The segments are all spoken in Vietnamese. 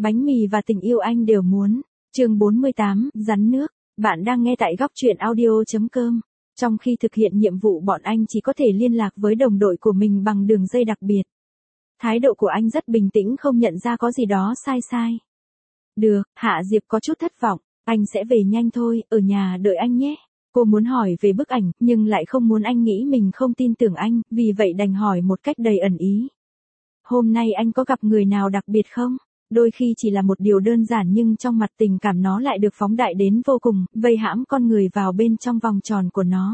Bánh mì và tình yêu anh đều muốn. Chương 48, rắn nước. Bạn đang nghe tại góc truyện audio.com. Trong khi thực hiện nhiệm vụ bọn anh chỉ có thể liên lạc với đồng đội của mình bằng đường dây đặc biệt. Thái độ của anh rất bình tĩnh, không nhận ra có gì đó sai. Được, Hạ Diệp có chút thất vọng. Anh sẽ về nhanh thôi, ở nhà đợi anh nhé. Cô muốn hỏi về bức ảnh, nhưng lại không muốn anh nghĩ mình không tin tưởng anh, vì vậy đành hỏi một cách đầy ẩn ý. Hôm nay anh có gặp người nào đặc biệt không? Đôi khi chỉ là một điều đơn giản nhưng trong mặt tình cảm nó lại được phóng đại đến vô cùng, vây hãm con người vào bên trong vòng tròn của nó.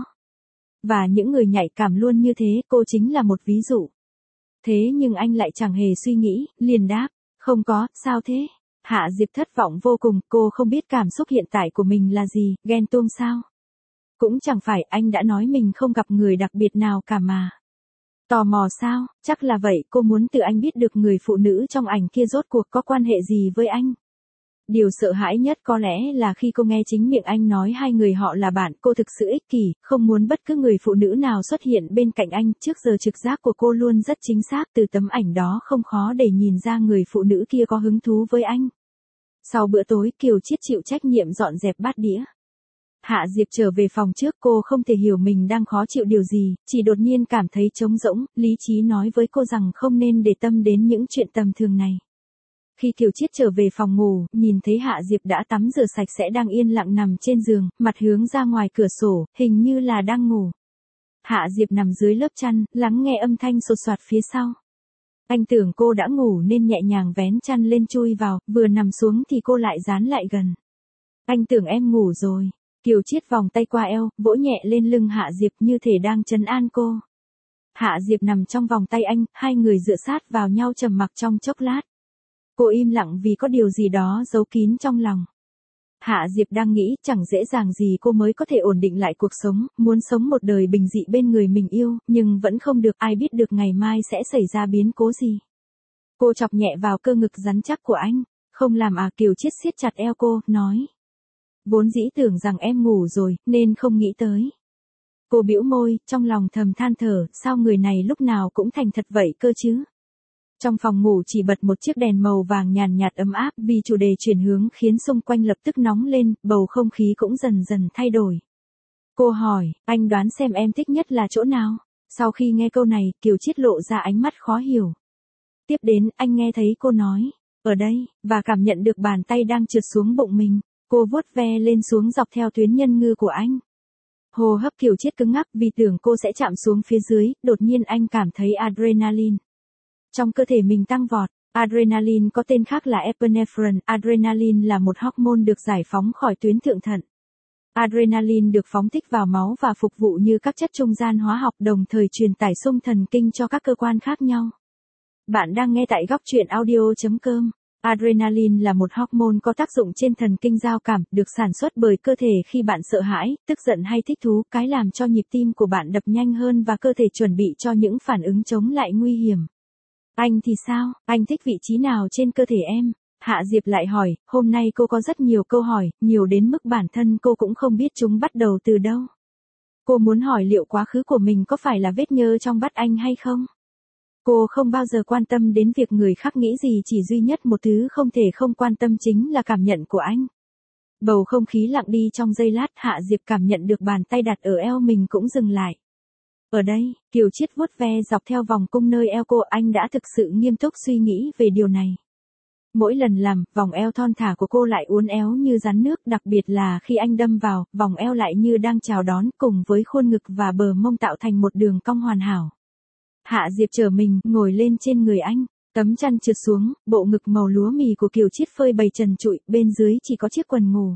Và những người nhạy cảm luôn như thế, cô chính là một ví dụ. Thế nhưng anh lại chẳng hề suy nghĩ, liền đáp, không có, sao thế? Hạ Diệp thất vọng vô cùng, cô không biết cảm xúc hiện tại của mình là gì, ghen tuông sao? Cũng chẳng phải, anh đã nói mình không gặp người đặc biệt nào cả mà. Tò mò sao? Chắc là vậy, cô muốn từ anh biết được người phụ nữ trong ảnh kia rốt cuộc có quan hệ gì với anh. Điều sợ hãi nhất có lẽ là khi cô nghe chính miệng anh nói hai người họ là bạn, cô thực sự ích kỷ, không muốn bất cứ người phụ nữ nào xuất hiện bên cạnh anh. Trước giờ trực giác của cô luôn rất chính xác, từ tấm ảnh đó không khó để nhìn ra người phụ nữ kia có hứng thú với anh. Sau bữa tối, Kiều Chiết chịu trách nhiệm dọn dẹp bát đĩa. Hạ Diệp trở về phòng trước, cô không thể hiểu mình đang khó chịu điều gì, chỉ đột nhiên cảm thấy trống rỗng, lý trí nói với cô rằng không nên để tâm đến những chuyện tầm thường này. Khi Kiều Chiết trở về phòng ngủ, nhìn thấy Hạ Diệp đã tắm rửa sạch sẽ đang yên lặng nằm trên giường, mặt hướng ra ngoài cửa sổ, hình như là đang ngủ. Hạ Diệp nằm dưới lớp chăn, lắng nghe âm thanh sột soạt phía sau. Anh tưởng cô đã ngủ nên nhẹ nhàng vén chăn lên chui vào, vừa nằm xuống thì cô lại dán lại gần. Anh tưởng em ngủ rồi. Kiều Chiết vòng tay qua eo, vỗ nhẹ lên lưng Hạ Diệp như thể đang trấn an cô. Hạ Diệp nằm trong vòng tay anh, hai người dựa sát vào nhau trầm mặc trong chốc lát. Cô im lặng vì có điều gì đó giấu kín trong lòng. Hạ Diệp đang nghĩ chẳng dễ dàng gì cô mới có thể ổn định lại cuộc sống, muốn sống một đời bình dị bên người mình yêu, nhưng vẫn không được, ai biết được ngày mai sẽ xảy ra biến cố gì. Cô chọc nhẹ vào cơ ngực rắn chắc của anh, không làm à? Kiều Chiết siết chặt eo cô, nói. Vốn dĩ tưởng rằng em ngủ rồi, nên không nghĩ tới. Cô bĩu môi, trong lòng thầm than thở, sao người này lúc nào cũng thành thật vậy cơ chứ? Trong phòng ngủ chỉ bật một chiếc đèn màu vàng nhàn nhạt ấm áp, vì chủ đề chuyển hướng khiến xung quanh lập tức nóng lên, bầu không khí cũng dần dần thay đổi. Cô hỏi, anh đoán xem em thích nhất là chỗ nào? Sau khi nghe câu này, Kiều Chiết lộ ra ánh mắt khó hiểu. Tiếp đến, anh nghe thấy cô nói, ở đây, và cảm nhận được bàn tay đang trượt xuống bụng mình. Cô vuốt ve lên xuống dọc theo tuyến nhân ngư của anh. Hô hấp Kiều Chiết cứng ngắc vì tưởng cô sẽ chạm xuống phía dưới, đột nhiên anh cảm thấy adrenaline trong cơ thể mình tăng vọt. Adrenaline có tên khác là epinephrine. Adrenaline là một hormone được giải phóng khỏi tuyến thượng thận. Adrenaline được phóng thích vào máu và phục vụ như các chất trung gian hóa học, đồng thời truyền tải xung thần kinh cho các cơ quan khác nhau. Bạn đang nghe tại góc truyện audio.com. Adrenaline là một hormone có tác dụng trên thần kinh giao cảm, được sản xuất bởi cơ thể khi bạn sợ hãi, tức giận hay thích thú, cái làm cho nhịp tim của bạn đập nhanh hơn và cơ thể chuẩn bị cho những phản ứng chống lại nguy hiểm. Anh thì sao, anh thích vị trí nào trên cơ thể em? Hạ Diệp lại hỏi, hôm nay cô có rất nhiều câu hỏi, nhiều đến mức bản thân cô cũng không biết chúng bắt đầu từ đâu. Cô muốn hỏi liệu quá khứ của mình có phải là vết nhơ trong bát anh hay không? Cô không bao giờ quan tâm đến việc người khác nghĩ gì, chỉ duy nhất một thứ không thể không quan tâm chính là cảm nhận của anh. Bầu không khí lặng đi trong giây lát, Hạ Diệp cảm nhận được bàn tay đặt ở eo mình cũng dừng lại. Ở đây, Kiều Chiết vuốt ve dọc theo vòng cung nơi eo cô, anh đã thực sự nghiêm túc suy nghĩ về điều này. Mỗi lần làm, vòng eo thon thả của cô lại uốn éo như rắn nước, đặc biệt là khi anh đâm vào, vòng eo lại như đang chào đón, cùng với khuôn ngực và bờ mông tạo thành một đường cong hoàn hảo. Hạ Diệp trở mình, ngồi lên trên người anh, tấm chăn trượt xuống, bộ ngực màu lúa mì của Kiều Chiết phơi bày trần trụi, bên dưới chỉ có chiếc quần ngủ.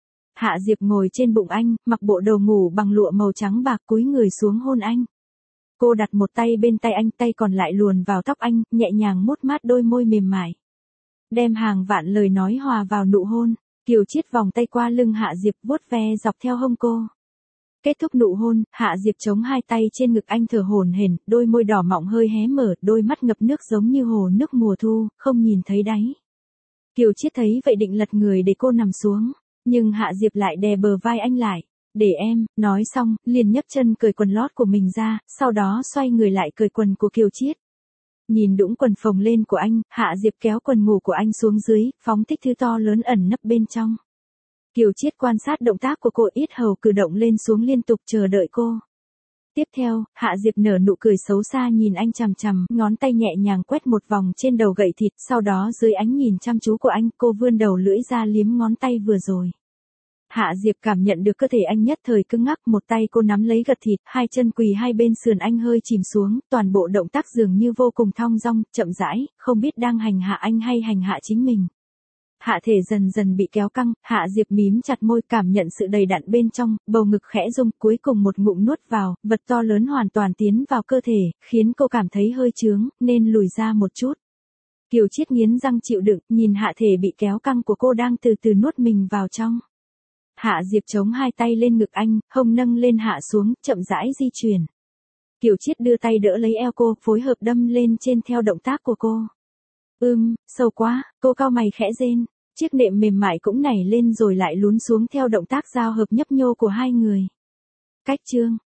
Hạ Diệp ngồi trên bụng anh, mặc bộ đồ ngủ bằng lụa màu trắng bạc, cúi người xuống hôn anh. Cô đặt một tay bên tay anh, tay còn lại luồn vào tóc anh, nhẹ nhàng mút mát đôi môi mềm mại. Đem hàng vạn lời nói hòa vào nụ hôn. Kiều Chiết vòng tay qua lưng Hạ Diệp, vuốt ve dọc theo hông cô. Kết thúc nụ hôn, Hạ Diệp chống hai tay trên ngực anh thở hổn hển, đôi môi đỏ mọng hơi hé mở, đôi mắt ngập nước giống như hồ nước mùa thu, không nhìn thấy đáy. Kiều Chiết thấy vậy định lật người để cô nằm xuống, nhưng Hạ Diệp lại đè bờ vai anh lại. Để em, nói xong, liền nhấc chân cởi quần lót của mình ra, sau đó xoay người lại cởi quần của Kiều Chiết. Nhìn đũng quần phồng lên của anh, Hạ Diệp kéo quần ngủ của anh xuống dưới, phóng thích thứ to lớn ẩn nấp bên trong. Kiều Chiết quan sát động tác của cô, yết hầu cử động lên xuống liên tục chờ đợi cô. Tiếp theo, Hạ Diệp nở nụ cười xấu xa nhìn anh chằm chằm, ngón tay nhẹ nhàng quét một vòng trên đầu gậy thịt, sau đó dưới ánh nhìn chăm chú của anh, cô vươn đầu lưỡi ra liếm ngón tay vừa rồi. Hạ Diệp cảm nhận được cơ thể anh nhất thời cứng ngắc, một tay cô nắm lấy gật thịt, hai chân quỳ hai bên sườn anh hơi chìm xuống, toàn bộ động tác dường như vô cùng thong dong, chậm rãi, không biết đang hành hạ anh hay hành hạ chính mình. Hạ thể dần dần bị kéo căng, Hạ Diệp mím chặt môi cảm nhận sự đầy đặn bên trong, bầu ngực khẽ rung, cuối cùng một ngụm nuốt vào, vật to lớn hoàn toàn tiến vào cơ thể, khiến cô cảm thấy hơi chướng, nên lùi ra một chút. Kiều Chiết nghiến răng chịu đựng, nhìn hạ thể bị kéo căng của cô đang từ từ nuốt mình vào trong. Hạ Diệp chống hai tay lên ngực anh, hông nâng lên hạ xuống, chậm rãi di chuyển. Kiều Chiết đưa tay đỡ lấy eo cô, phối hợp đâm lên trên theo động tác của cô. Sâu quá, cô cau mày khẽ rên. Chiếc nệm mềm mại cũng nảy lên rồi lại lún xuống theo động tác giao hợp nhấp nhô của hai người. Cách chương